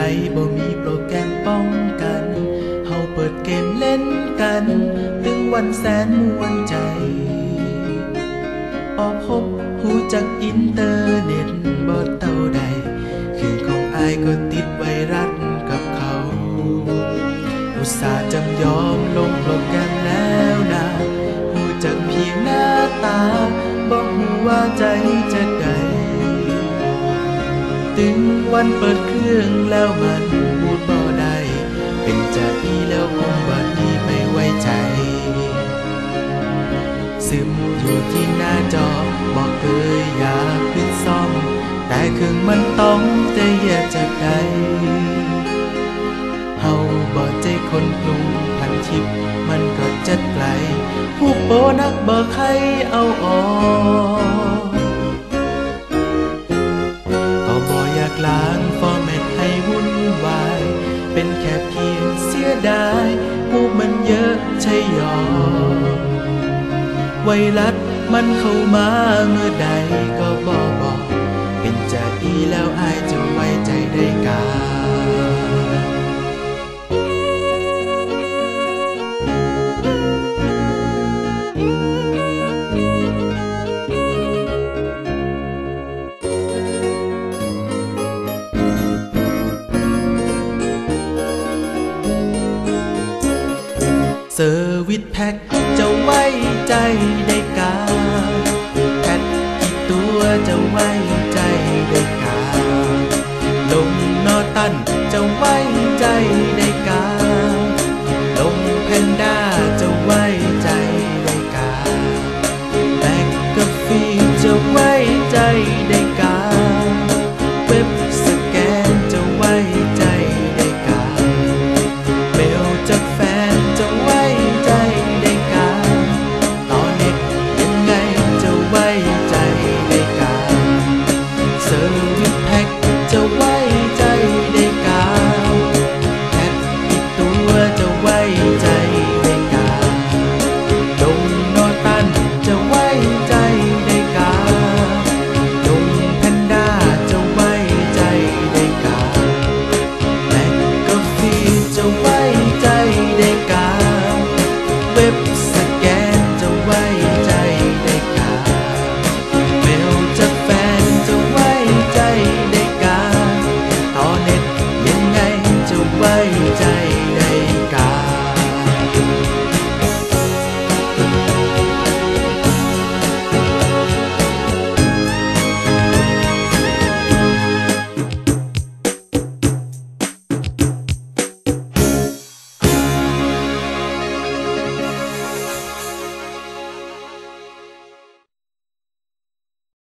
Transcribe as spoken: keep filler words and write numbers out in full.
บ่มีโปรแกรมป้องกันเฮาเปิดเกมเล่นกันถึงวันแสนม่วนใจออกพบหูจักอินเทอร์เน็ตบ่เท่าใดเครื่องของอายก็ติดไวรัสกับเขาอุตส่าห์จำยอมลงโปรแกรมแล้วนะหูจักเพียงหน้าตาบอกหูว่าใจจะได้ถึงวันเปิดเครื่องแล้วมันพูดบ่ได้เป็นจะดีแล้วคงบ่ดีไม่ไว้ใจซึมอยู่ที่หน้าจอบอกเคยอยากขึ้นซ่อมแต่เครื่องมันต้องจะแย่จะได้เฮาบ่ใจคนปรุงพันทิพย์มันก็จัดไกลผู้โปนักบ่ใครเอาออกก็บ่อยากล้างฟอร์แมตให้วุ่นวายเป็นแค่เพียงเสียดายผู้มันเยอะใช่ยอไวรัสมันเข้ามาเมื่อใดก็บอกบอกเป็นจะอีแล้วอายจะไว้ใจได้กาเซอร์วิสแพ็คจะไว้ใจได้กาแพทกี่ตัวจะไว้ใจได้กาลงนอตันจะไว้ใจได้กาลงแพนด้าจะไว้ใจได้กาแบกกาฟีจะไว้ใจได้กาเว็บสแกนจะไว้ใจได้กาเมลจากแฟนจะไว้ใจได้กาต่อเน็ตยังไงจะไว้ใจได้กาเซอร์วิสแพ็คจะไว้ใจได้กาแพทอีกตัวจะไว้